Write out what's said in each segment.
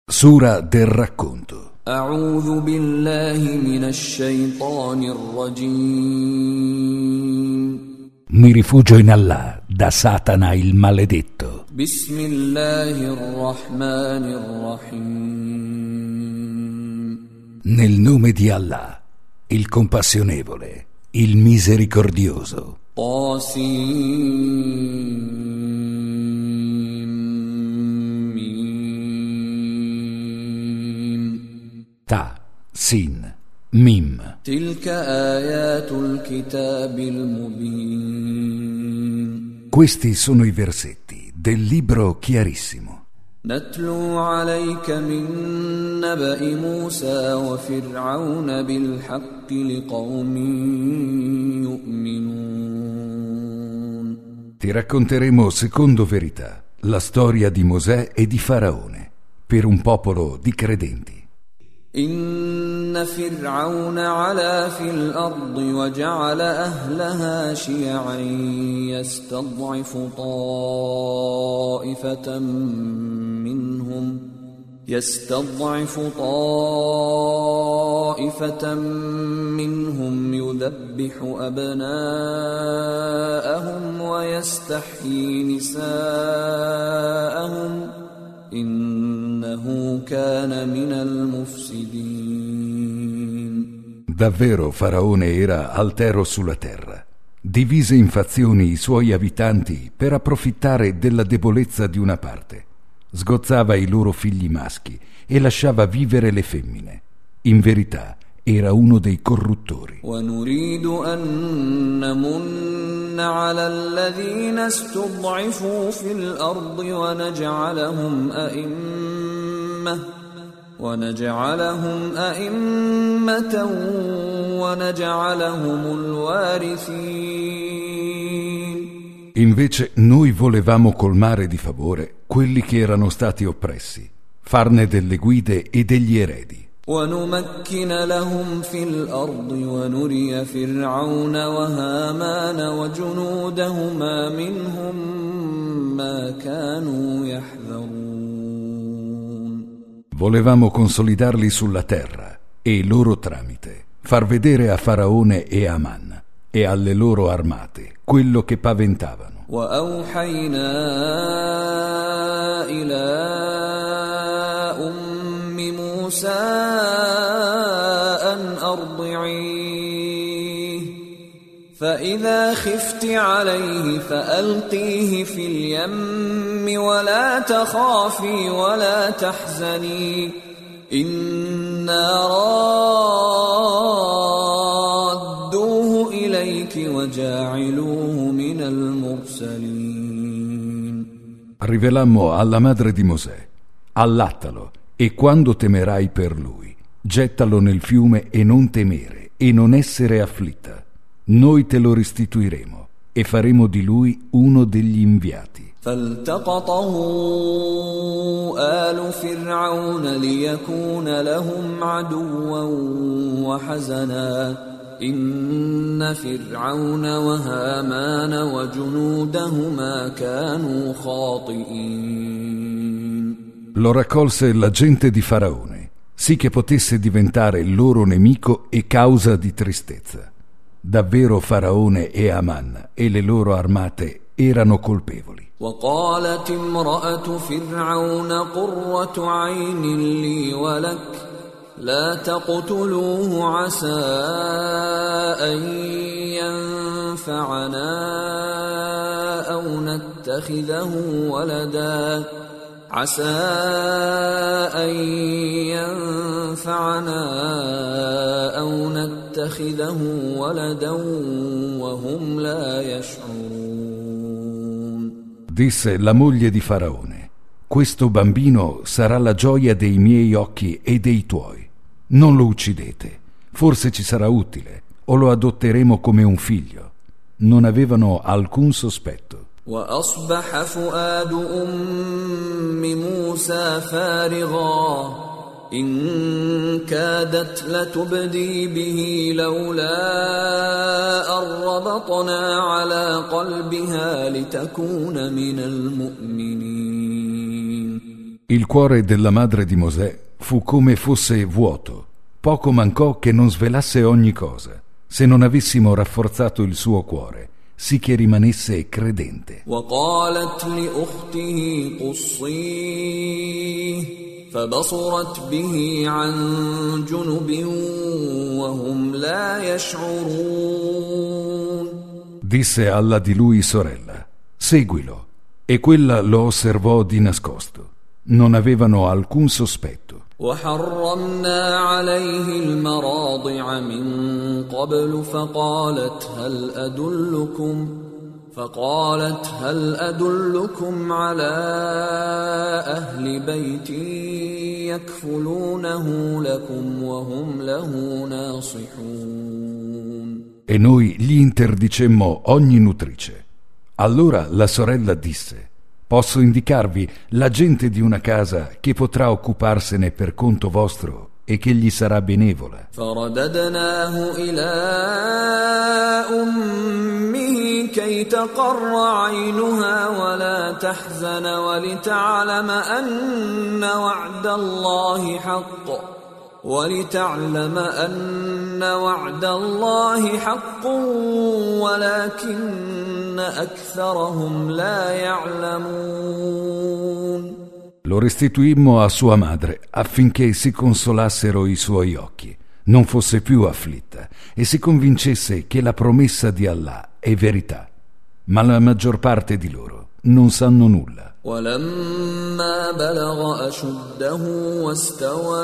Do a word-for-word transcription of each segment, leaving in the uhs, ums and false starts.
Sura del racconto. أعوذ بالله من الشيطان الرجيم. Mi rifugio in Allah da Satana il maledetto. بسم الله الرحمن الرحيم. Nel nome di Allah, il compassionevole, il misericordioso. طاسين. Ta, Sin, Mim. تلك آيات الكتاب المبين. Questi sono i versetti del libro chiarissimo. نتلو عليك من نبأ موسى وفرعون بالحق لقوم يؤمنون. Ti racconteremo secondo verità la storia di Mosè e di Faraone per un popolo di credenti. إن فرعون علا في الأرض وجعل أهلها شيعا يستضعف طائفة منهم يستضعف طائفة منهم يذبح أبناءهم ويستحيي نساءهم إنه كان من المفسدين. Davvero Faraone era altero sulla terra. Divise in fazioni i suoi abitanti per approfittare della debolezza di una parte. Sgozzava i loro figli maschi e lasciava vivere le femmine. In verità era uno dei corruttori. ونريد أن نمن على الذين استضعفوا في الأرض ونجعلهم أئمة ونجعلهم أئمة ونجعلهم الوارثين. Invece noi volevamo colmare di favore quelli che erano stati oppressi, farne delle guide e degli eredi. ونمكن لهم في الأرض ونري فرعون وهامان وجنودهما منهم ما كانوا يحذرون. Volevamo consolidarli sulla terra e loro tramite far vedere a Faraone e a Aman e alle loro armate quello che paventavano. وأوحينا إلى أم موسى أن أرضعيه فإذا خفت عليه فألقيه في اليم ولا تخافي ولا تحزني إنا رادوه إليك وجاعلوه من المرسلين. Rivelammo alla madre di Mosè: allattalo e quando temerai per lui, gettalo nel fiume e non temere e non essere afflitta. Noi te lo restituiremo e faremo di lui uno degli inviati. فالتقطه آل فرعون ليكون لهم عدوا وحزنا إن فرعون وهامان وجنودهما كانوا خاطئين. Lo raccolse la gente di Faraone, sì che potesse diventare loro nemico e causa di tristezza. Davvero Faraone e Aman e le loro armate erano colpevoli. وقالت امرأة فرعون قرة عين لي ولك لا تقتلوه عسى أن ينفعنا أو نتخذه ولدا عسى أن ينفعنا أو نتخذه ولدا وهم لا يشعرون. Disse la moglie di Faraone: questo bambino sarà la gioia dei miei occhi e dei tuoi. Non lo uccidete, forse ci sarà utile, o lo adotteremo come un figlio. Non avevano alcun sospetto. وأصبح فؤاد أم موسى فارغا إن كادت لتبدي به لولا أن ربطنا على قلبها لتكون من المؤمنين. Il cuore della madre di Mosè fu come fosse vuoto. Poco mancò che non svelasse ogni cosa, se non avessimo rafforzato il suo cuore, sì che rimanesse credente. وقالت لأخته قصيه فبصرت به عن جنب وهم لا يشعرون. Disse alla di lui sorella: seguilo. E quella lo osservò di nascosto. Non avevano alcun sospetto. وحرمنا عليه المراضع من قبل فقالت هل أدلكم فقالت هل أدلكم على أهل بيت يكفلونه لكم وهم له ناصحون. E noi gli interdicemmo ogni nutrice. Allora la sorella disse: posso indicarvi la gente di una casa che potrà occuparsene per conto vostro e che gli sarà benevola. فرددناه إلى أمه كي تقر عينها ولا تحزن ولتعلم أن وعد الله حق ولتعلم أن وعد الله حق ولكن أكثرهم لا يعلمون. Lo restituimmo a sua madre affinché si consolassero i suoi occhi, non fosse più afflitta e si convincesse che la promessa di Allah è verità. Ma la maggior parte di loro non sanno nulla. ولما بلغ أشده واستوى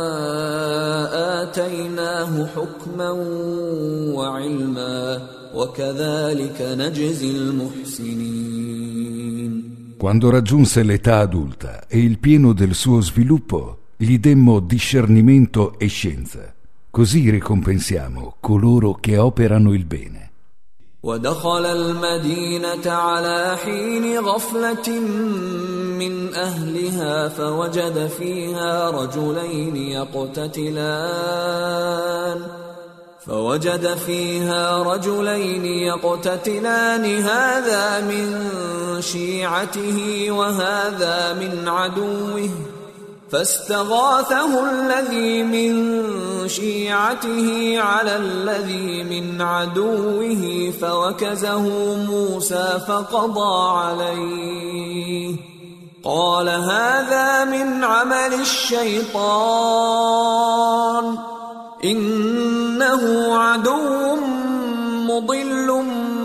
آتيناه حكما وعلما وكذلك نجزي المحسنين. Quando raggiunse l'età adulta e il pieno del suo sviluppo, gli demmo discernimento e scienza. Così ricompensiamo coloro che operano il bene. ودخل المدينة على حين غفلة من أهلها فوجد فيها رجلين يقتتلان فوجد فيها رجلين يقتتلان هذا من شيعته وهذا من عدوه فاستغاثه الذي من شيعته على الذي من عدوه فوكزه موسى فقضى عليه قال هذا من عمل الشيطان إنه عدو مضل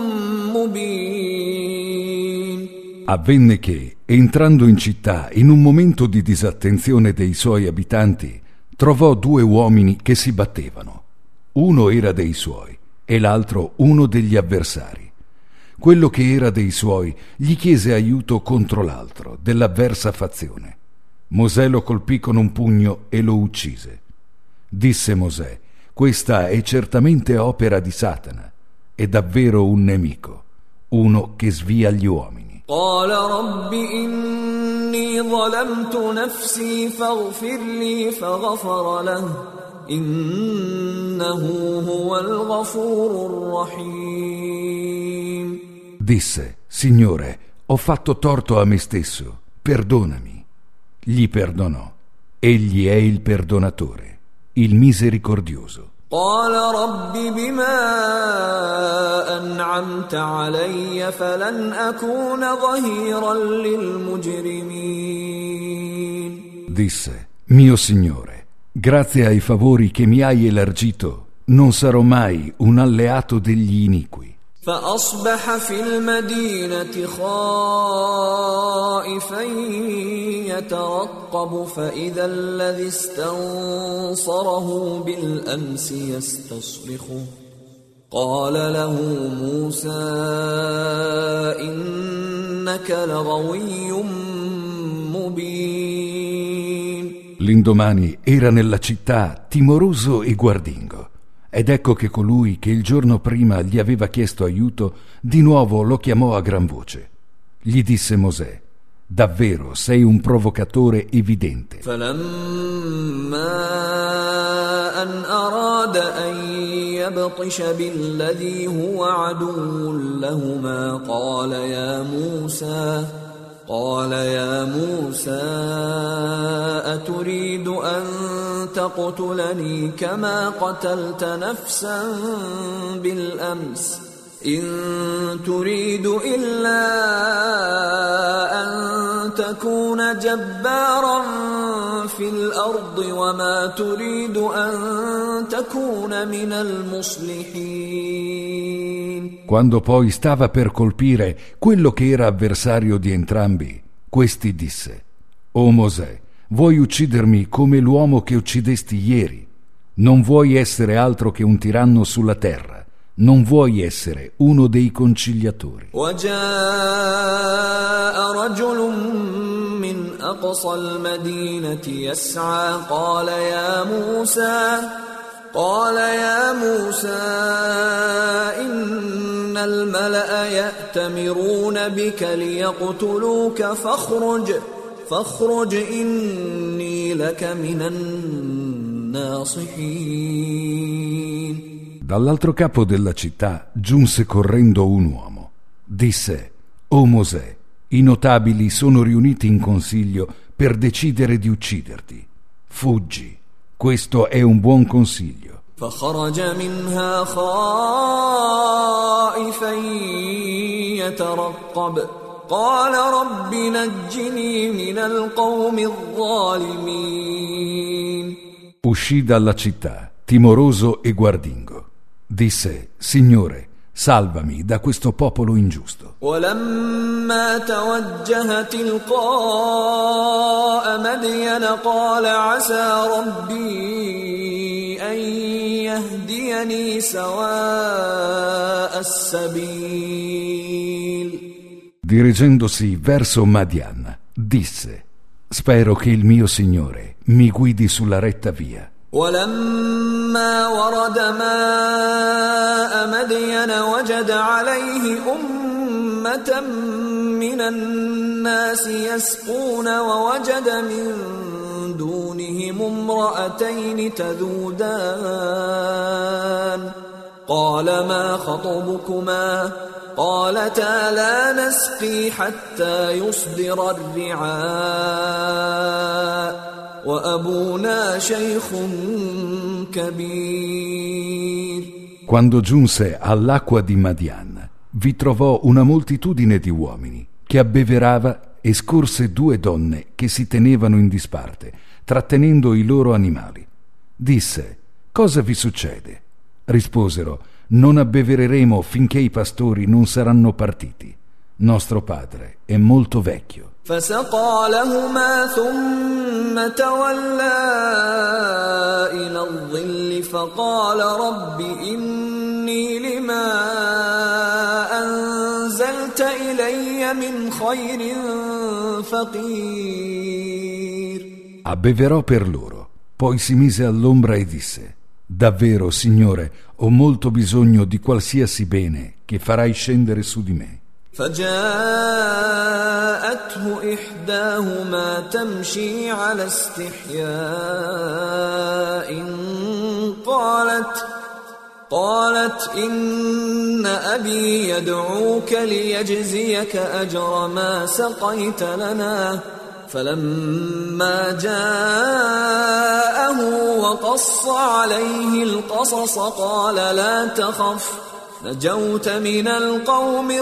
مبين. Avvenne che, entrando in città in un momento di disattenzione dei suoi abitanti, trovò due uomini che si battevano. Uno era dei suoi e l'altro uno degli avversari. Quello che era dei suoi gli chiese aiuto contro l'altro, dell'avversa fazione. Mosè lo colpì con un pugno e lo uccise. Disse Mosè: questa è certamente opera di Satana, è davvero un nemico, uno che svia gli uomini. قال رب إني ظلمت نفسي فاغفر لي فغفر له إنه هو الغفور الرحيم. Disse: Signore, ho fatto torto a me stesso, perdonami. Gli perdonò. Egli è il perdonatore, il misericordioso. قال رب بما أنعمت علي فلن أكون ظهيرا للمجرمين. Disse: mio Signore, grazie ai favori che mi hai elargito, non sarò mai un alleato degli iniqui. فأصبح في المدينة خائفا يترقب فإذا الذي استنصره بالأمس يستصرخه قال له موسى إنك لغوي مبين. L'indomani era nella città timoroso e guardingo. Ed ecco che colui che il giorno prima gli aveva chiesto aiuto di nuovo lo chiamò a gran voce. Gli disse Mosè: davvero sei un provocatore evidente. فلما أن أراد أن يبطش بالذي هو عدو لهما قال يا موسى قال يا موسى أتريد أن تقتلني كما قتلت نفسا بالأمس إن تريد إلا أن تكون جبارا في الأرض وما تريد أن تكون من المصلحين. Quando poi stava per colpire quello che era avversario di entrambi, questi disse: O Mosè, vuoi uccidermi come l'uomo che uccidesti ieri? Non vuoi essere altro che un tiranno sulla terra. Non vuoi essere uno dei conciliatori. وجاء رجل من أقصى المدينة يسعى قال يا موسى قال يا موسى إن الملأ يأتمرون بك ليقتلوك فاخرج فاخرج إني لك من الناصحين. Dall'altro capo della città giunse correndo un uomo. Disse: O Mosè, i notabili sono riuniti in consiglio per decidere di ucciderti. Fuggi, questo è un buon consiglio. فخرج منها خائفا يترقب قال رب نجني من القوم الظالمين. Uscì dalla città, timoroso e guardingo. Disse: Signore, salvami da questo popolo ingiusto. ولما توجه تلقاء مدين قال عسى ربي أن يهديني سواء السبيل. Dirigendosi verso Madian, disse: Spero che il mio Signore mi guidi sulla retta via. ولما ورد ماء مدين وجد عليه أمة من الناس يسقون ووجد من دونهم امرأتين تذودان قال ما خطبكما قالتا لا نسقي حتى يصدر الرعاء وأبونا شيخ كبير. Quando giunse all'acqua di Madian, vi trovò una moltitudine di uomini che abbeverava e scorse due donne che si tenevano in disparte, trattenendo i loro animali. Disse: Cosa vi succede? Risposero: Non abbevereremo finché i pastori non saranno partiti. Nostro padre è molto vecchio. فسقى لهما ثم تولى إلى الظل فقال رب إني لما أنزلت إلي من خير فقير. Abbeverò per loro, poi si mise all'ombra e disse: Davvero, Signore, ho molto bisogno di qualsiasi bene che farai scendere su di me. فجاءته إحداهما تمشي على استحياء قالت قالت إن أبي يدعوك ليجزيك أجر ما سقيت لنا فلما جاءه وقص عليه القصص قال لا تخف نجوت من القوم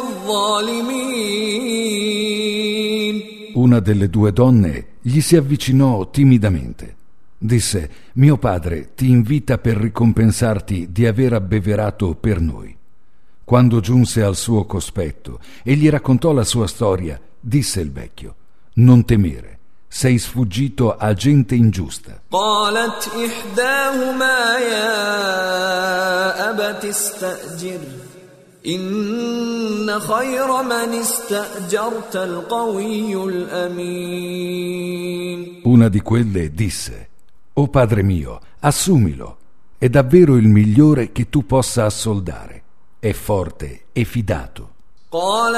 الظالمين. Una delle due donne gli si avvicinò timidamente. Disse: Mio padre ti invita per ricompensarti di aver abbeverato per noi. Quando giunse al suo cospetto e gli raccontò la sua storia, disse il vecchio: Non temere, sei sfuggito a gente ingiusta. قالت إحداهما يا أبت استأجر إن خير من استأجرت القوي الأمين. Una di quelle disse: O padre mio, assumilo, è davvero il migliore che tu possa assoldare, è forte e fidato. قال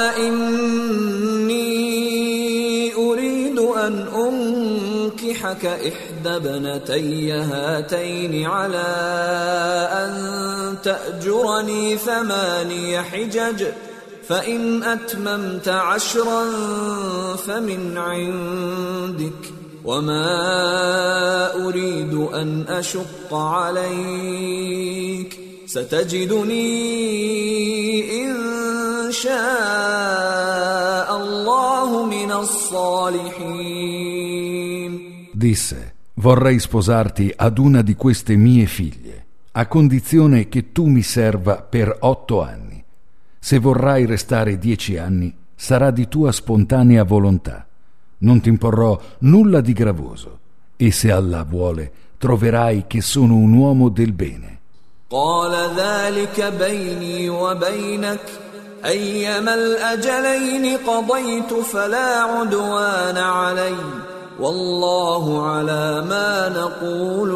إني أريد أن أنكحك إحدى ابنتي هاتين على أن تأجرني ثماني حجج فإن أتممت عشرا فمن عندك وما أريد أن أشق عليك ستجدني إن شاء الله من الصالحين. Disse: vorrei sposarti ad una di queste mie figlie, a condizione che tu mi serva per otto anni. Se vorrai restare dieci anni, sarà di tua spontanea volontà. Non ti imporrò nulla di gravoso, e se Allah vuole, troverai che sono un uomo del bene. قال ذلك بيني وبينك أيما الأجلين قضيت فلا عدوان علي والله على ما نقول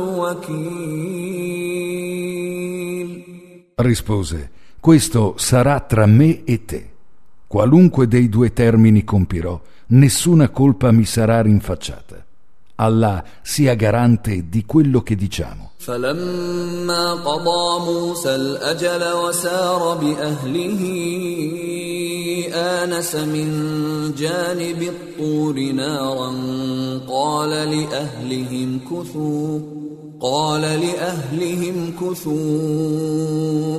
وكيل. Rispose: questo sarà tra me e te. Qualunque dei due termini compirò, nessuna colpa mi sarà rinfacciata. Allah sia garante di quello che diciamo. فلما قضى موسى الأجل وسار بأهله آنس من جانب الطور نارا قال لأهلهم كثوا قال لأهلهم كثوا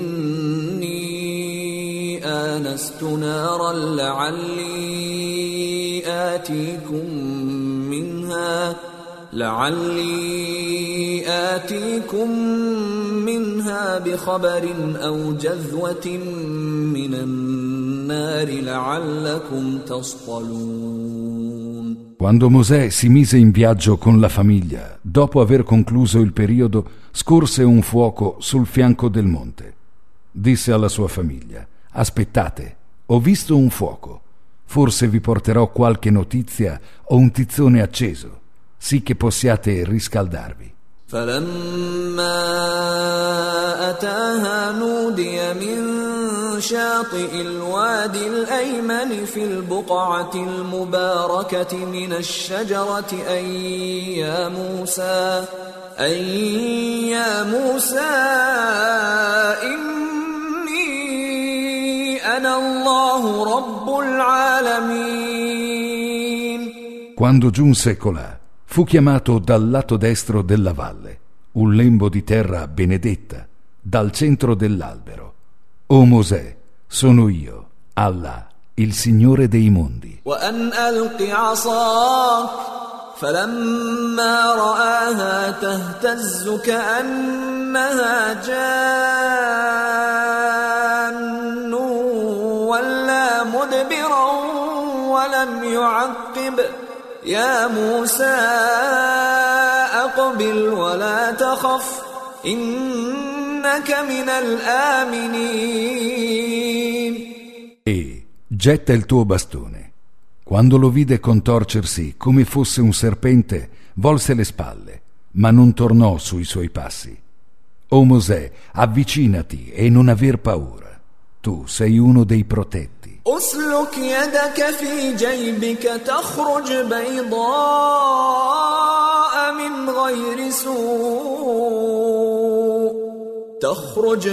إني آنست نارا لعلي آتيكم منها لعلي آتيكم منها بخبر أو جذوة من النار لعلكم تصطلون. Quando Mosè si mise in viaggio con la famiglia, dopo aver concluso il periodo, scorse un fuoco sul fianco del monte. Disse alla sua famiglia: aspettate, ho visto un fuoco. Forse vi porterò qualche notizia o un tizzone acceso, sì che possiate riscaldarvi. فلما أتاها نودي من شاطئ الوادي الأيمن في البقعة المباركة من الشجرة أن يا موسى أن يا موسى إني أنا الله رب العالمين. Quando giunse colà, fu chiamato dal lato destro della valle, un lembo di terra benedetta, dal centro dell'albero. O Mosè, sono io, Allah, il Signore dei mondi. وأن ألق عصاك فلما رآها تهتز كأنها جان ولا مدبرا ولم يعقب يا موسى أقبل ولا تخف إنك من الآمنين. E getta il tuo bastone. Quando lo vide contorcersi come fosse un serpente, volse le spalle, ma non tornò sui suoi passi. O Mosè, avvicinati e non aver paura. Tu sei uno dei protetti. أسلك يدك في جيبك تخرج بيضاء من غير سوء تخرج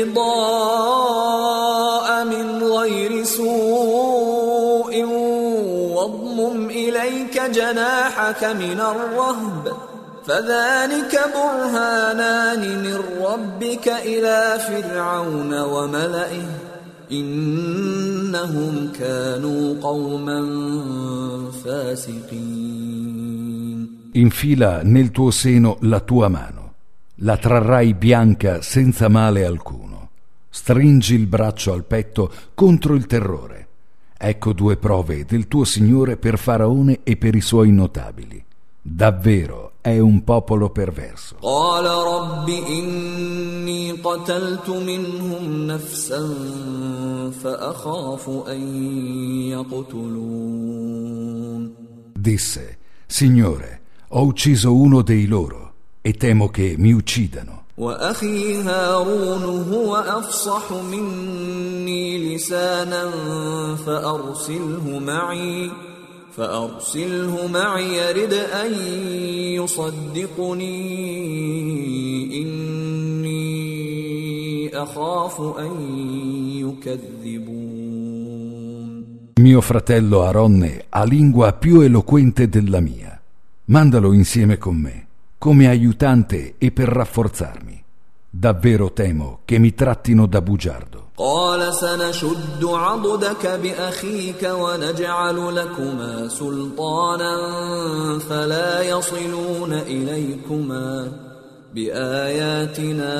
بيضاء من غير سوء واضمم إليك جناحك من الرهب فذلك برهانان من ربك إلى فرعون وملئه إنهم كانوا قوما فاسقين. Infila nel tuo seno la tua mano, la trarrai bianca senza male alcuno. Stringi il braccio al petto contro il terrore. Ecco due prove del tuo Signore per Faraone e per i suoi notabili. Davvero è un popolo perverso. قال رب إني قتلت منهم نفسا فأخاف أن يقتلون. Disse: Signore, ho ucciso uno dei loro e temo che mi uccidano. وأخي هارون هو أفصح مني لسانا فأرسله معي فأرسله معي يرد أن يصدقني إني أخاف أن يكذبون. Mio fratello Aronne ha lingua più eloquente della mia. Mandalo insieme con me, come aiutante e per rafforzarmi. Davvero temo che mi trattino da bugiardo. قال سنشد عضدك بأخيك ونجعل لكما سلطانا فلا يصلون إليكما بآياتنا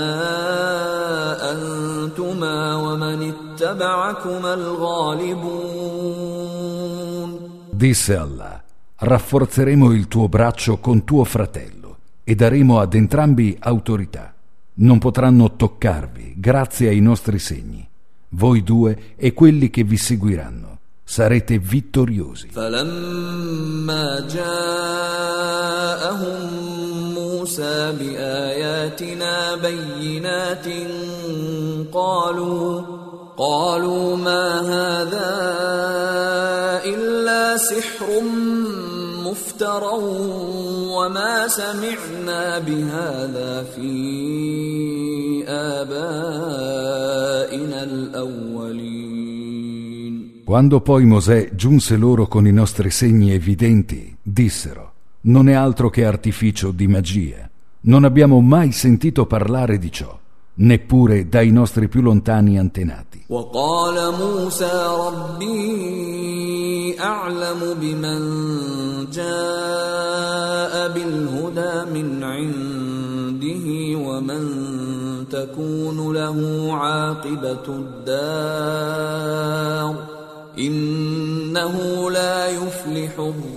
أنتما ومن اتبعكما الغالبون. Disse Allah: rafforzeremo il tuo braccio con tuo fratello e daremo ad entrambi autorità. Non potranno toccarvi grazie ai nostri segni. Voi due e quelli che vi seguiranno sarete vittoriosi. فلما جاءهم موسى بآياتنا بينات قالوا قالوا ما هذا إلا سحر مفترى وما سمعنا بهذا في آبائنا الأولين. Quando poi Mosè giunse loro con i nostri segni evidenti, dissero: non è altro che artificio di magia. Non abbiamo mai sentito parlare di ciò, neppure dai nostri più lontani antenati. وقال موسى ربي أعلم بمن جاء بالهدى من عنده ومن تكون له عاقبة الدار إنه لا يفلح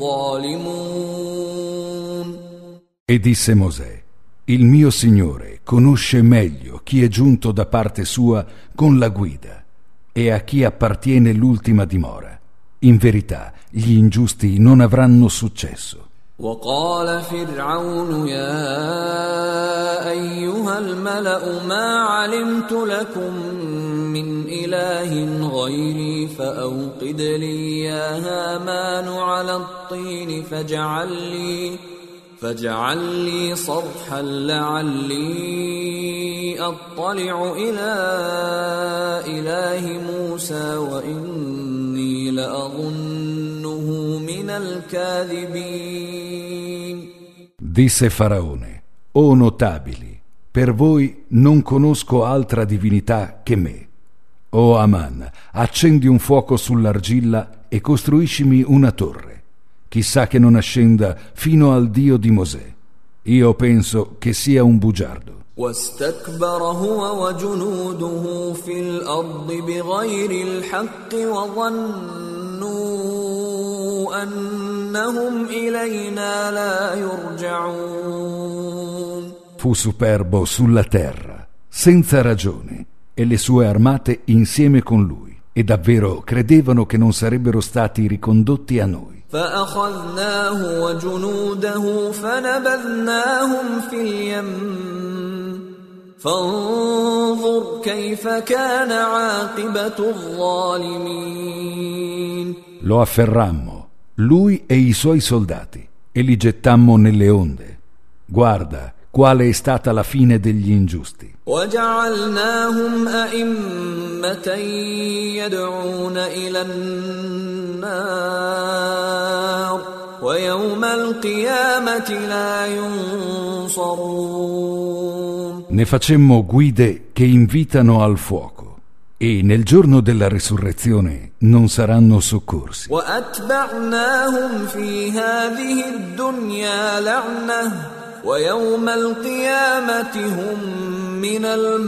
الظالمون. E disse Mosè: il mio Signore conosce meglio chi è giunto da parte sua con la guida e a chi appartiene l'ultima dimora. In verità, gli ingiusti non avranno successo. وقال فرعون يا أيها الملأ ما علمت لكم من إله غيري فأوقد لي يا هامان على الطين فاجعل لي فاجعل لي صرحا لعلي أطلع إلى إله موسى وإني لأظنه من الكاذبين. Disse Faraone: o notabili, per voi non conosco altra divinità che me. O Aman, accendi un fuoco sull'argilla e costruiscimi una torre. Chissà che non ascenda fino al Dio di Mosè. Io penso che sia un bugiardo. واستكبر هو وجنوده في الأرض بغير الحق وظنوا أنهم إلينا لا يرجعون. Fu superbo sulla terra, senza ragione, e le sue armate insieme con lui, e davvero credevano che non sarebbero stati ricondotti a noi. فأخذناه وجنوده فنبذناهم في اليم فانظر كيف كان عاقبة الظالمين. Lo afferrammo, lui e i suoi soldati, e li gettammo nelle onde. Guarda quale è stata la fine degli ingiusti. وجعلناهم أئمة يدعون إلى النار ويوم القيامة لا ينصرون. Ne facemmo guide che invitano al fuoco, e nel giorno della risurrezione non saranno soccorsi. وأتبعناهم في هذه الدنيا لعنة ويوم القيامة هم من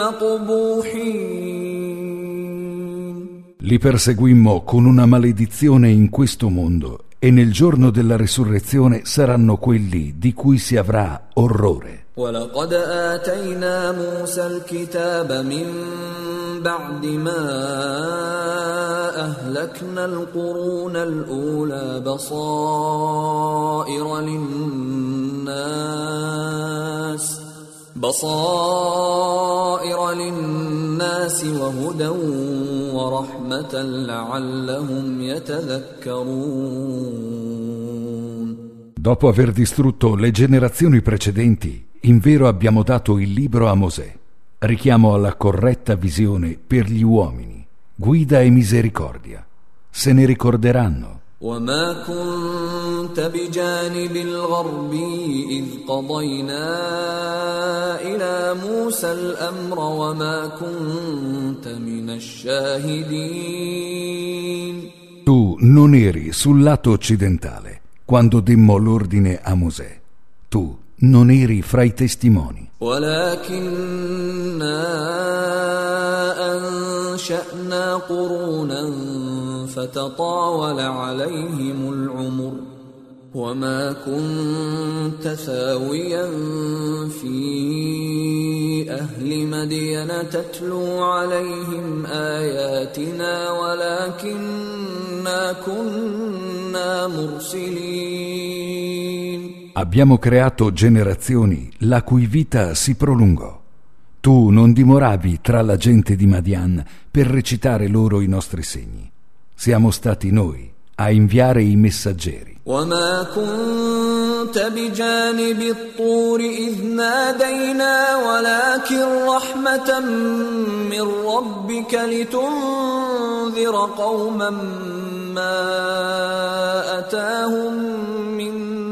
المقبوحين. Li perseguimmo con una maledizione in questo mondo, e nel giorno della risurrezione saranno quelli di cui si avrà orrore. ولقد آتينا موسى الكتاب من بعد ما أهلكنا القرون الأولى بصائر للناس بصائر للناس وهدى ورحمة لعلهم يتذكرون. Dopo aver distrutto le generazioni precedenti, invero abbiamo dato il libro a Mosè, richiamo alla corretta visione per gli uomini, guida e misericordia. se ne ricorderanno. وما كنت بجانب الغربي إذ قضينا إلى موسى الأمر وما كنت من الشاهدين. Tu non eri sul lato occidentale quando demmo l'ordine a Mosè. Tu non eri fra i testimoni. ولكننا أنشأنا قرونا فتطاول عليهم العمر وما كنت ثاويا في أهل مدين تتلو عليهم آياتنا ولكننا كنا مرسلين. Abbiamo creato generazioni la cui vita si prolungò. Tu non dimoravi tra la gente di Madian per recitare loro i nostri segni. Siamo stati noi a inviare i messaggeri. وما كنت بجانب الطور إذ نادينا ولكن رحمة من ربك لتنذر قوما ما أتاهم من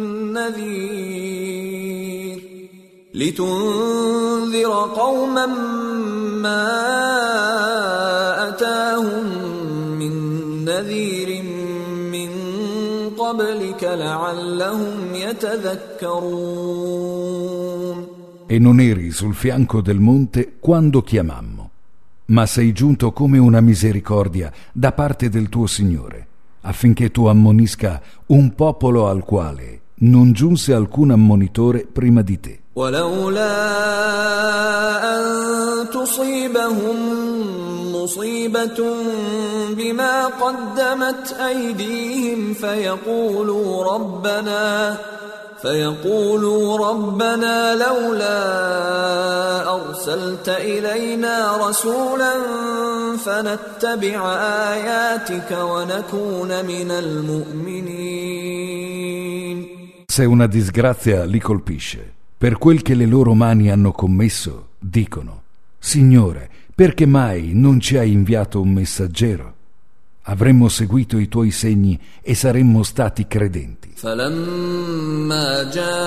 نذير لتنذر قوما ما أتاهم من نذير من قبلك لعلهم يتذكرون. E non eri sul fianco del monte quando chiamammo, ma sei giunto come una misericordia da parte del tuo Signore, affinché tu ammonisca un popolo al quale non giunse alcun ammonitore prima di te. ولولا أن تصيبهم مصيبة بما قدمت أيديهم فيقولوا ربنا فيقولوا ربنا لولا أرسلت إلينا رسولا فنتبع آياتك ونكون من المؤمنين. Se una disgrazia li colpisce per quel che le loro mani hanno commesso, dicono: Signore, perché mai non ci hai inviato un messaggero? Avremmo seguito i tuoi segni e saremmo stati credenti. فلما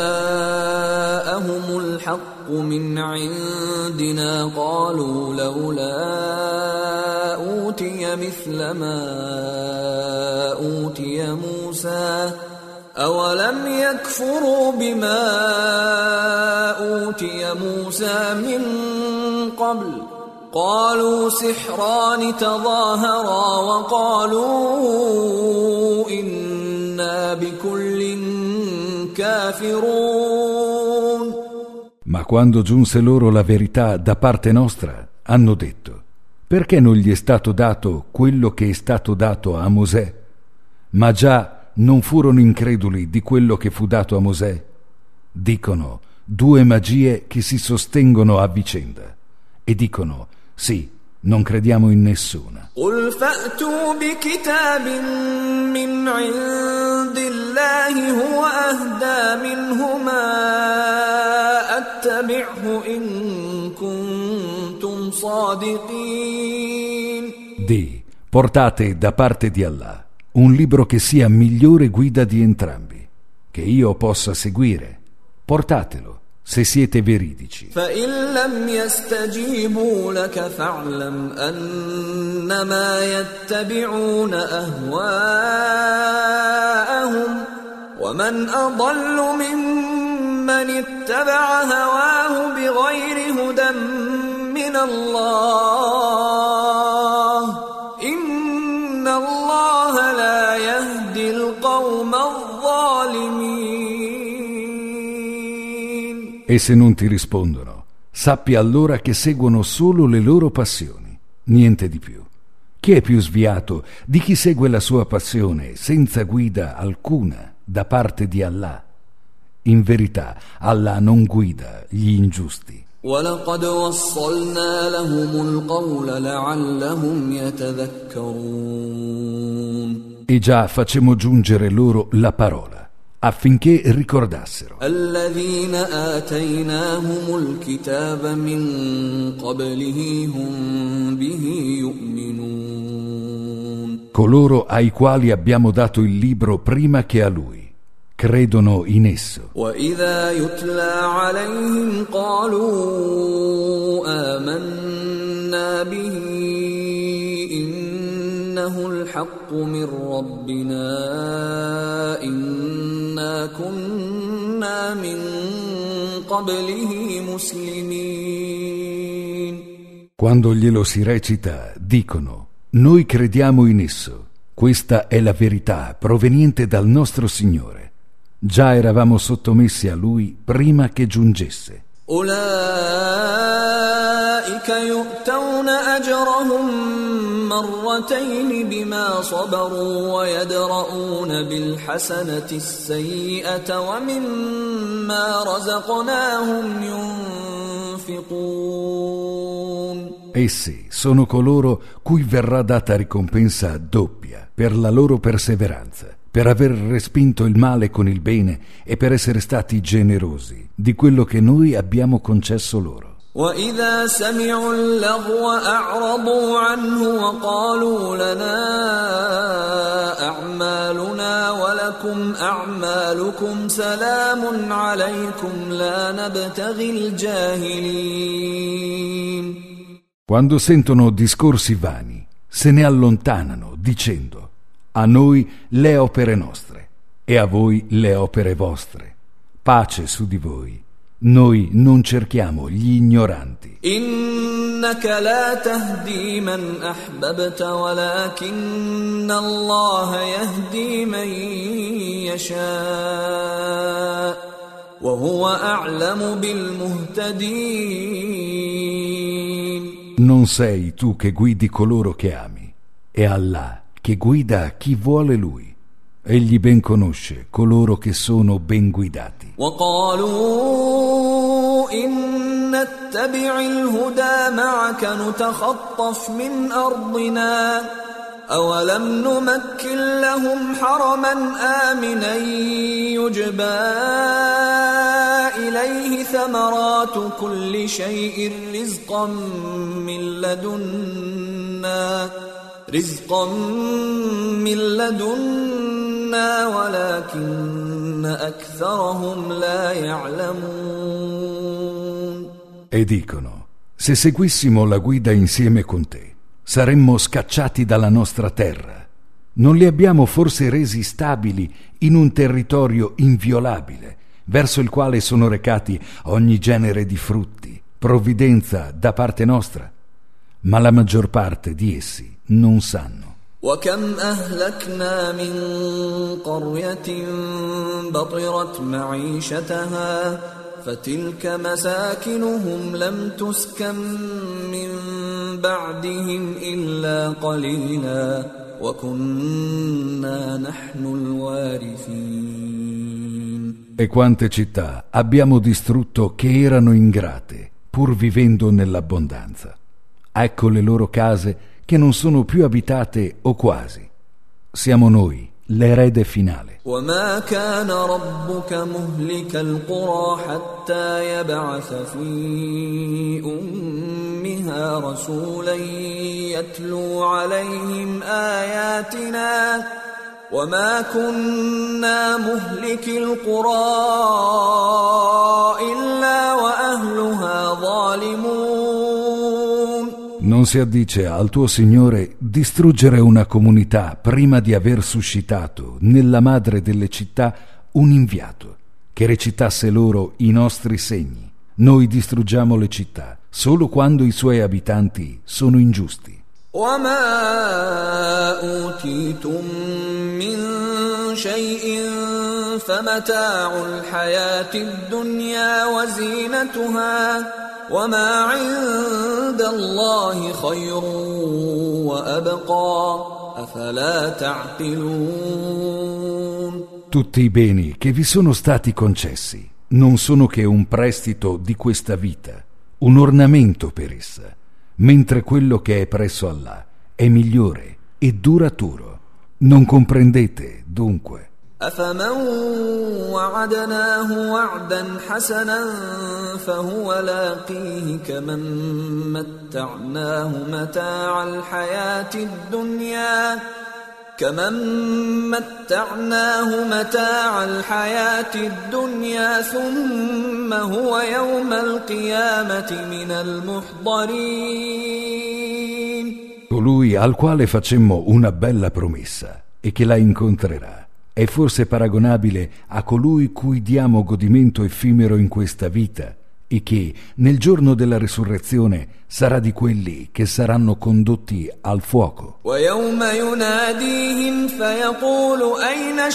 جاءهم الحق من عندنا قالوا لولا أوتي مثل ما أوتي موسى أولم يكفروا بما أوتي موسى من قبل قالوا سحران تظاهرا وقالوا إنا بكل كافرون. Ma quando giunse loro la verità da parte nostra, hanno detto: perché non gli è stato dato quello che è stato dato a Mosè? Ma già non furono increduli di quello che fu dato a Mosè? Dicono: due magie che si sostengono a vicenda. E dicono: sì, non crediamo in nessuna. قل فأتوا بكتاب من عند الله هو أهدى منهما أتبعه إن كنتم صادقين. Di, portate da parte di Allah un libro che sia migliore guida di entrambi, che io possa seguire. Portatelo, se siete veridici. فإن لم يستجيبوا لك فاعلم أنما يتبعون أهواءهم ومن أضل ممن اتبع هواه بغير هدى من الله إن الله لا يهدي القوم الظالمين. E se non ti rispondono, sappi allora che seguono solo le loro passioni, niente di più. Chi è più sviato di chi segue la sua passione senza guida alcuna da parte di Allah? In verità, Allah non guida gli ingiusti. وَلَقَدْ وَصَّلْنَا لَهُمُ الْقَوْلَ لَعَلَّهُمْ يَتَذَكَّرُونَ. E già facemmo giungere loro la parola, affinché ricordassero. الذين آتيناهم الكتاب من قبله هم به يؤمنون. coloro ai quali abbiamo dato il libro prima che a lui, credono in esso. وَإِذَا يُتْلَى عَلَيْهِمْ قَالُوا آمَنَّا بِهِ إِنَّهُ الْحَقُّ مِنْ رَبِّنَا إِنَّا كُنَّا مِنْ قَبْلِهِ مُسْلِمِينَ. Quando glielo si recita, dicono: noi crediamo in esso, questa è la verità proveniente dal nostro Signore. Già eravamo sottomessi a Lui prima che giungesse. أولئك يؤتون أجرهم مرتين بما صبروا ويدرؤون بالحسنة السيئة ومما رزقناهم ينفقون. Essi sono coloro cui verrà data ricompensa doppia per la loro perseveranza, per aver respinto il male con il bene e per essere stati generosi di quello che noi abbiamo concesso loro. وَإِذَا سَمِعُوا اللَّغْوَ أَعْرَضُوا عَنْهُ وَقَالُوا لَنَا أَعْمَالُنَا وَلَكُمْ أَعْمَالُكُمْ سَلَامٌ عَلَيْكُمْ لَا نَبْتَغِي الْجَاهِلِينَ. Quando sentono discorsi vani, se ne allontanano dicendo: a noi le opere nostre e a voi le opere vostre. Pace su di voi. Noi non cerchiamo gli ignoranti. إِنَّكَ لَا تَهْدِي مَنْ أَحْبَبْتَ وَلَكِنَّ اللَّهَ يَهْدِي مَنْ يَشَاءُ وَهُوَ أَعْلَمُ بِالْمُهْتَدِينَ. Non sei tu che guidi coloro che ami, è Allah che guida chi vuole Lui. Egli ben conosce coloro che sono ben guidati. وقالوا إن نتبع الهدى معك نتخطف من أرضنا أولم نمكن لهم حرما آمنا يجبى إليه ثمرات كل شيء رزقا من لدنا رزقا من لدنا ولكن أكثرهم لا يعلمون. E dicono: se seguissimo la guida insieme con te, saremmo scacciati dalla nostra terra. Non li abbiamo forse resi stabili in un territorio inviolabile, verso il quale sono recati ogni genere di frutti, provvidenza da parte nostra? Ma la maggior parte di essi non sanno. وكم أهلكنا من قرية بطرت معيشتها فتلك مساكنهم لم تسكن من بعدهم إلا قليلا وكنا نحن الوارثين. E quante città abbiamo distrutto che erano ingrate, pur vivendo nell'abbondanza. Ecco le loro case che non sono più abitate o quasi. Siamo noi, l'erede finale. وما كان ربك مهلك القرى حتى يبعث في أمها رسولا يتلو عليهم آياتنا وما كنا مهلك القرى إلا وأهلها ظالمون. Non si addice al tuo Signore distruggere una comunità prima di aver suscitato nella madre delle città un inviato che recitasse loro i nostri segni. Noi distruggiamo le città solo quando i suoi abitanti sono ingiusti. وما أوتيتم من شيء فمتاع الحياة الدنيا وزينتها وما عند الله خير وأبقى أفلا تعقلون. Tutti i beni che vi sono stati concessi non sono che un prestito di questa vita, un ornamento per essa, mentre quello che è presso Allah è migliore e duraturo. Non comprendete, dunque. أفمن وعدناه وعدا حسنا فهو لاقيه كمن متعناه متاع الحياة الدنيا كمن متعناه متاع الحياة الدنيا ثم هو يوم القيامة من المحضرين. Colui al quale facemmo una bella promessa e che la incontrerà è forse paragonabile a colui cui diamo godimento effimero in questa vita e che nel giorno della risurrezione sarà di quelli che saranno condotti al fuoco. وَيَوْمَ يُنَادِيهِمْ فَيَقُولُ أَيْنَ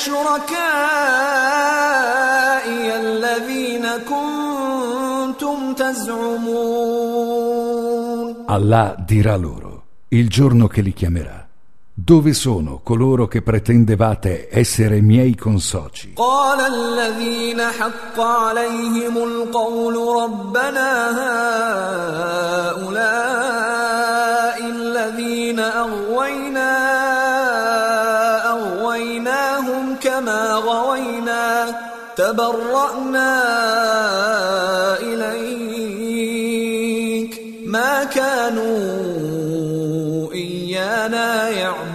شُرَكَائِيَ الَّذِينَ كُنتُمْ تَزْعُمُونَ. Allah dirà loro, il giorno che li chiamerà: dove sono coloro che pretendevate essere miei consoci? قال الذين حق عليهم القول ربنا هؤلاء الذين أغوينا أغويناهم كما غوينا تبرأنا إليك ما كانوا إيانا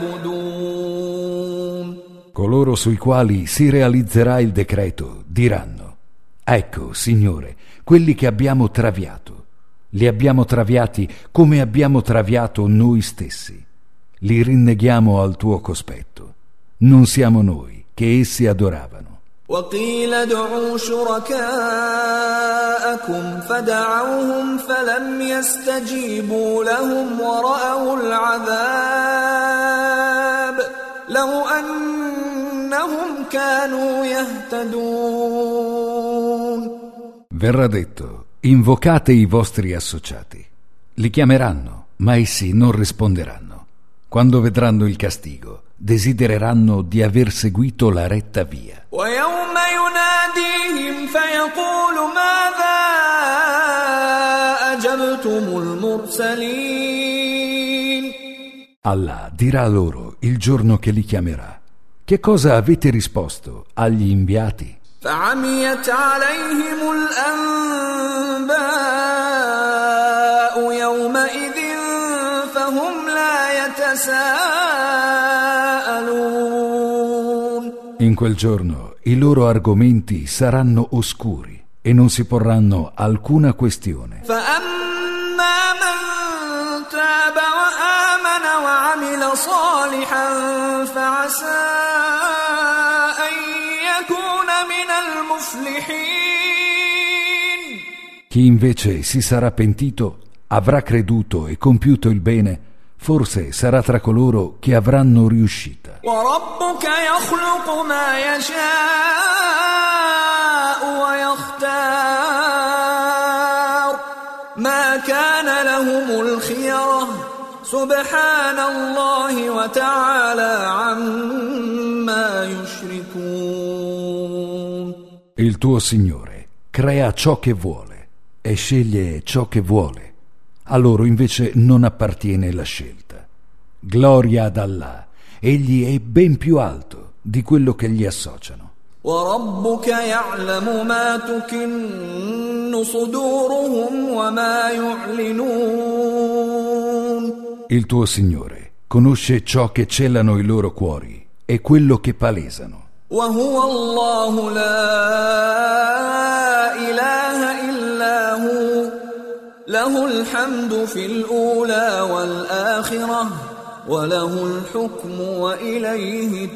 يعبدون. Coloro sui quali si realizzerà il decreto diranno: ecco, Signore, quelli che abbiamo traviato. Li abbiamo traviati come abbiamo traviato noi stessi. Li rinneghiamo al tuo cospetto. Non siamo noi che essi adoravano. وقيل ادعوا شركاءكم فدعوهم فلم يستجيبوا لهم ورأوا العذاب لو أنهم كانوا يهتدون. Verrà detto: invocate i vostri associati. Li chiameranno, ma essi non risponderanno. Quando vedranno il castigo, desidereranno di aver seguito la retta via. ويوم يناديهم فيقول ماذا أجبتم المرسلين. Allah dirà loro il giorno che li chiamerà: che cosa avete risposto agli inviati? فعميت عليهم الأنباء يومئذ فهم لا يتساءلون. In quel giorno i loro argomenti saranno oscuri e non si porranno alcuna questione. فأما من تاب وآمن وعمل صالحا فعسى أن يكون من المفلحين. Chi invece si sarà pentito, avrà creduto e compiuto il bene, forse sarà tra coloro che avranno riuscita. وَرَبُّكَ يَخْلُقُ مَا يَشَاءُ وَيَخْتَارُ مَا كَانَ لَهُمُ الْخِيَرَةُ سُبْحَانَ اللَّهِ وَتَعَالَى عَمَّا يُشْرِكُونَ. Il tuo Signore crea ciò che vuole e sceglie ciò che vuole. A loro invece non appartiene la scelta. Gloria ad Allah, egli è ben più alto di quello che gli associano. وَرَبُّكَ يَعْلَمُ مَا تُكِنُّ صُدُورُهُمْ وَمَا يُعْلِنُونَ. Il tuo Signore conosce ciò che celano i loro cuori e quello che palesano. وَهُوَ اللَّهُ لَا إِلَهَ إِلَّا هُوَ لَهُ الْحَمْدُ فِي الْأُولَى وَالْآخِرَةِ وَلَهُ الْحُكْمُ وَإِلَيْهِ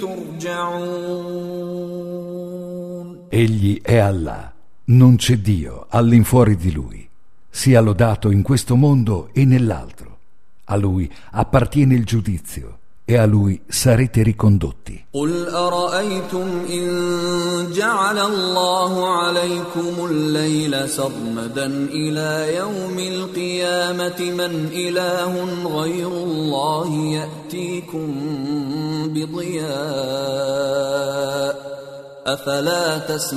تُرْجَعُونَ. Egli è Allah, non c'è Dio all'infuori di Lui. Sia lodato in questo mondo e nell'altro. A Lui appartiene il giudizio e a Lui sarete ricondotti. قُلْ أَرَأَيْتُمْ إِنْ جَعَلَ اللَّهُ عَلَيْكُمُ اللَّيْلَ سَرْمَدًا إِلَى يَوْمِ الْقِيَامَةِ مَنْ إِلَهٌ غَيْرُ اللَّهِ يَأْتِيكُمْ بِضِيَاءٍ أَفَلَا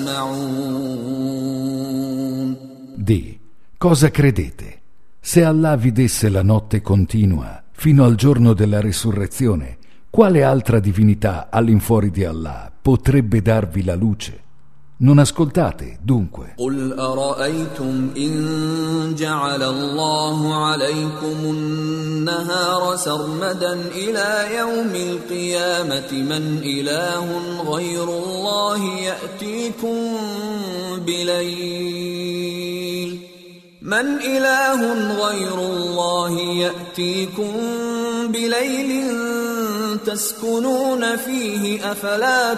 تَسْمَعُونَ. Di, cosa credete? Se Allah vi desse la notte continua fino al giorno della risurrezione, quale altra divinità all'infuori di Allah potrebbe darvi la luce? Non ascoltate, dunque. قل أرأيتم إن جعل الله عليكم النهار سرمدا إلى يوم القيامة من إله غير الله يأتيكم بليل من إله غير الله يأتيكم بليل تسكنون فيه أفلا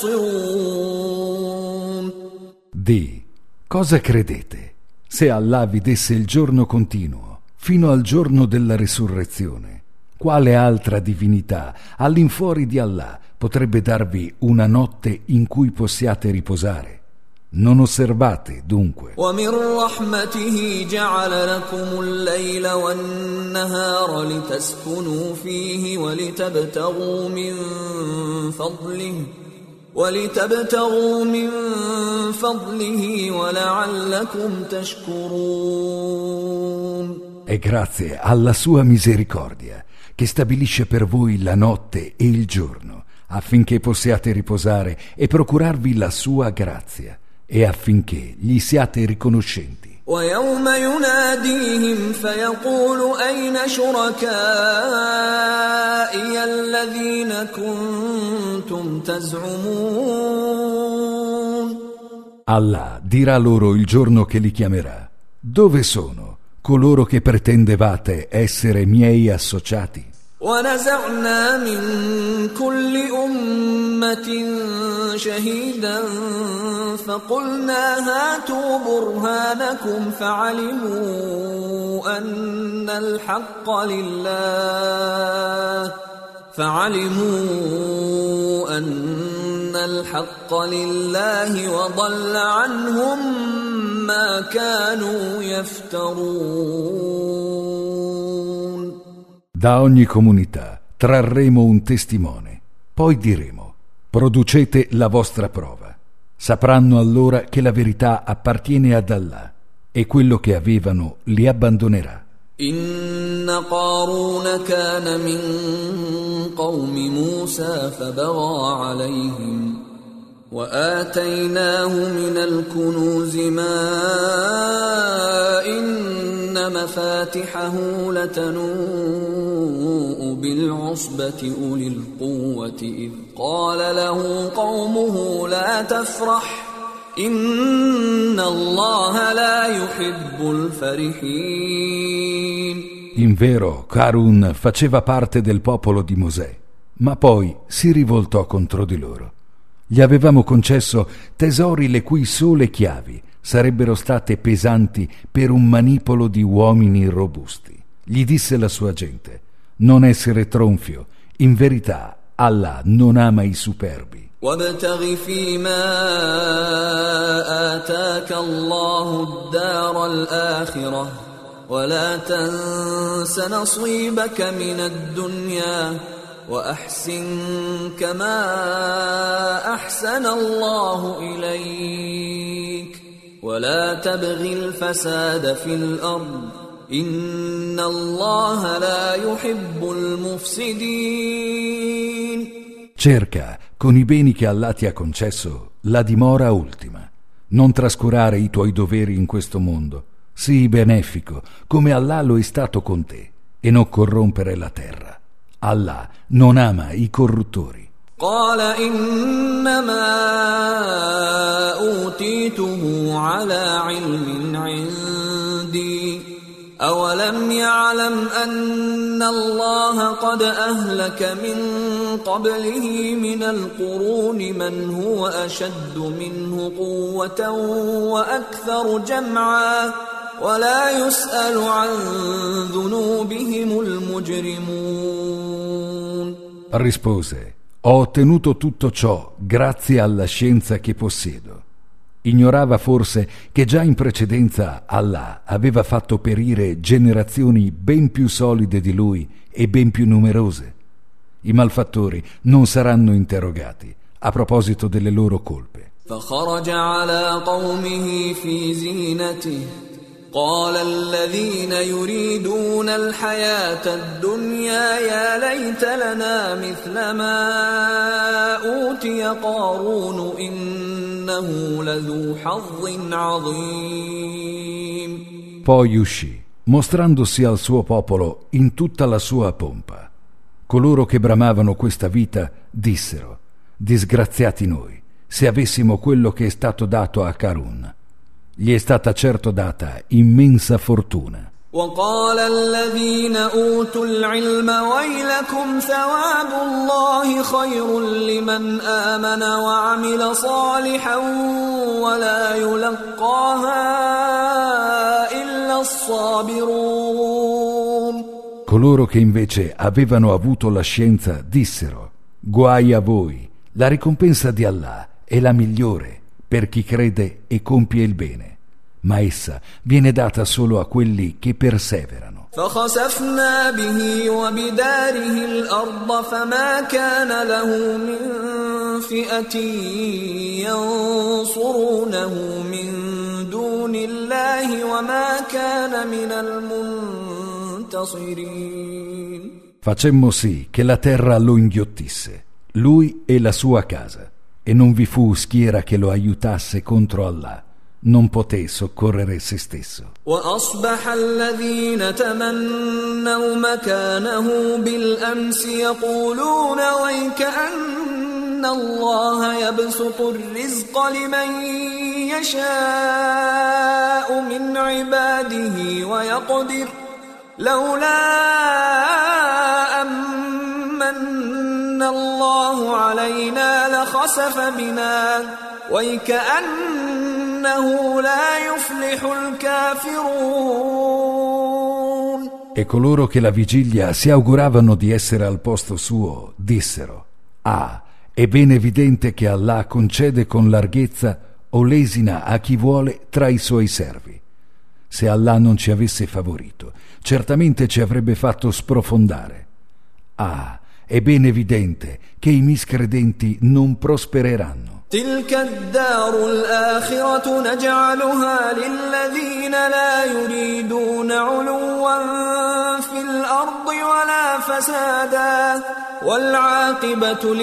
تبصرون. Di, cosa credete? Se Allah vi desse il giorno continuo, fino al giorno della risurrezione, quale altra divinità, all'infuori di Allah, potrebbe darvi una notte in cui possiate riposare? Non osservate, dunque. ومن رحمته جعل لكم الليل والنهار لتسكنوا فيه ولتبتغوا من فضله ولتبتغوا من فضله ولعلكم تشكرون. E grazie alla sua misericordia che stabilisce per voi la notte e il giorno, affinché possiate riposare e procurarvi la sua grazia, e affinché gli siate riconoscenti. ويوم يناديهم فيقول أين شركائي الذين كنتم تزعمون. Allah dirà loro il giorno che li chiamerà: dove sono coloro che pretendevate essere miei associati? ونزعنا من كل أمة شهيدا فقلنا هاتوا برهانكم فعلموا أن الحق لله فعلموا أن الحق لله وضل عنهم ما كانوا يفترون. Da ogni comunità trarremo un testimone, poi diremo: producete la vostra prova. Sapranno allora che la verità appartiene ad Allah e quello che avevano li abbandonerà. إن قارون كان من قوم موسى فبغى عليهم وآتيناه من الكنوز ما إن مفاتحه لتنوء بالعصبة أولي القوة إذ قال له قومه لا تفرح إن الله لا يحب الفرحين. In vero, Qarun faceva parte del popolo di Mosè, ma poi si rivoltò contro di loro. Gli avevamo concesso tesori le cui sole chiavi sarebbero state pesanti per un manipolo di uomini robusti. Gli disse la sua gente: non essere tronfio, in verità Allah non ama i superbi. وابتغ فيما آتاك الله الدار الآخرة ولا تنس نصيبك من الدنيا وأحسن كما أحسن الله إليك ولا تبغ الفساد في الأرض إن الله لا يحب المفسدين. Cerca, con i beni che Allah ti ha concesso, la dimora ultima. Non trascurare i tuoi doveri in questo mondo. Sii benefico, come Allah lo è stato con te, e non corrompere la terra. Allah non ama i corruttori. قال إنما أوتيته على علم عندي أولم يعلم أن الله قد أهلك من قبله من القرون من هو أشد منه قوة وأكثر جمعا ولا يسأل عن ذنوبهم المجرمون. Rispose: ho ottenuto tutto ciò grazie alla scienza che possiedo. Ignorava forse che già in precedenza Allah aveva fatto perire generazioni ben più solide di lui e ben più numerose? I malfattori non saranno interrogati a proposito delle loro colpe. فخرج على قومه في زينته قال الذين يريدون الحياة الدنيا يا ليت لنا مثل ما أوتي قارون إنه إنه لذو حظ عظيم. Poi uscì, mostrandosi al suo popolo in tutta la sua pompa. Coloro che bramavano questa vita dissero: disgraziati noi, se avessimo quello che è stato dato a Qarun. Gli è stata certo data immensa fortuna. وقال الذين أوتوا العلم ويلكم ثواب الله خير لمن آمن وعمل صالحا ولا يلقاها إلا الصابرون. Coloro che invece avevano avuto la scienza dissero: guai a voi, la ricompensa di Allah è la migliore per chi crede e compie il bene, ma essa viene data solo a quelli che perseverano. فخسفنا به وبداره الأرض فما كان له من فئة ينصرونه من دون الله وما كان من المنتصرين. Facemmo sì che la terra lo inghiottisse, lui e la sua casa, e non vi fu schiera che lo aiutasse contro Allah. Non poté soccorrere se stesso. وأصبح الذين تمنوا مكانه بالأمس يقولون ويكأن الله يبسط الرزق لمن يشاء من عباده ويقدر لولا أمن الله علينا لخسف بنا ويكأنه لا يفلح الكافرون. E coloro che la vigilia si auguravano di essere al posto suo dissero: ah, è ben evidente che Allah concede con larghezza o lesina a chi vuole tra i suoi servi. Se Allah non ci avesse favorito, certamente ci avrebbe fatto sprofondare. Ah, è ben evidente che i miscredenti non prospereranno. تلك الدار الآخرة نجعلها للذين لا يريدون علوا في الأرض ولا فسادا والعاقبة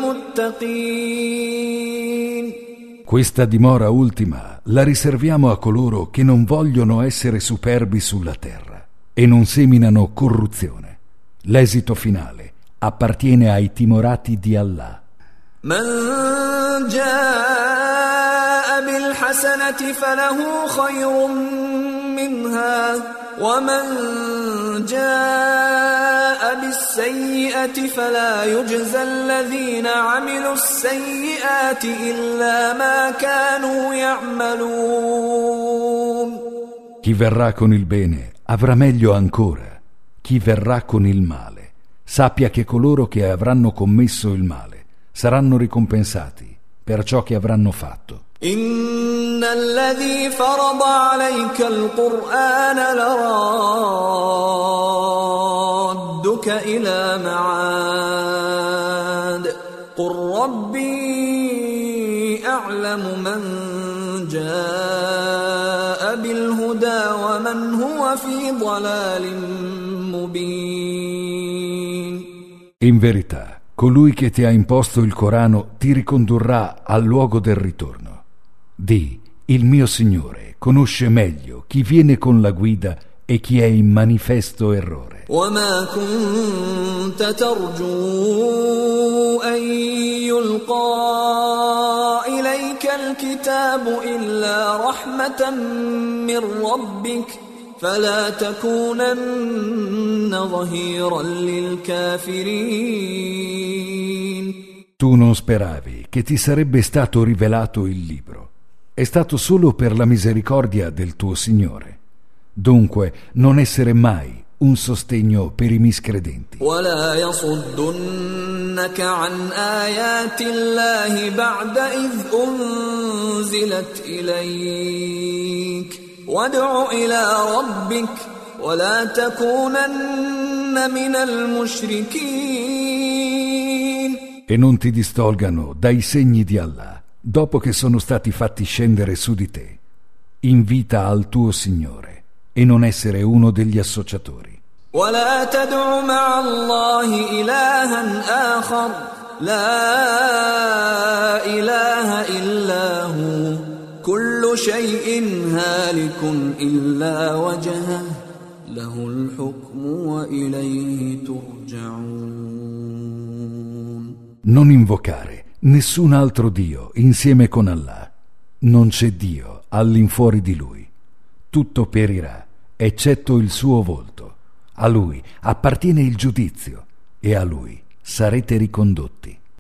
للمتقين. Questa dimora ultima la riserviamo a coloro che non vogliono essere superbi sulla terra e non seminano corruzione. L'esito finale appartiene ai timorati di Allah. من جاء بالحسنة فله خير منها ومن جاء بالسيئة فلا يجزى الذين عملوا السيئات إلا ما كانوا يعملون. Chi verrà con il bene avrà meglio ancora. Chi verrà con il male sappia che coloro che avranno commesso il male saranno ricompensati per ciò che avranno fatto. إن الذي فرض عليك القرآن لرادك إلى معاد قل ربي أعلم من جاء بالهدى ومن هو في ضلال مبين. In verità, colui che ti ha imposto il Corano ti ricondurrà al luogo del ritorno. Di, il mio Signore conosce meglio chi viene con la guida e chi è in manifesto errore. وما كنت ترجو أن يلقى إليك الكتاب إلا رحمة من ربك فلا تكونن ظهيرا للكافرين. Tu non speravi che ti sarebbe stato rivelato il libro. È stato solo per la misericordia del tuo Signore. Dunque non essere mai un sostegno per i miscredenti. ولا يصدنك عن آيات الله بعد إذ أنزلت إليك وادع إلى ربك ولا تكونن من المشركين. E non ti distolgano dai segni di Allah dopo che sono stati fatti scendere su di te. Invita al tuo Signore e non essere uno degli associatori. ولا تدع مع الله إلها آخر لا إله إلا هو كل شيء هالك إلا وجهه له الحكم وإليه ترجعون. Non invocare nessun altro Dio insieme con Allah. Non c'è Dio all'infuori di Lui. Tutto perirà, eccetto il suo volto. A Lui appartiene il giudizio e a Lui sarete ricondotti.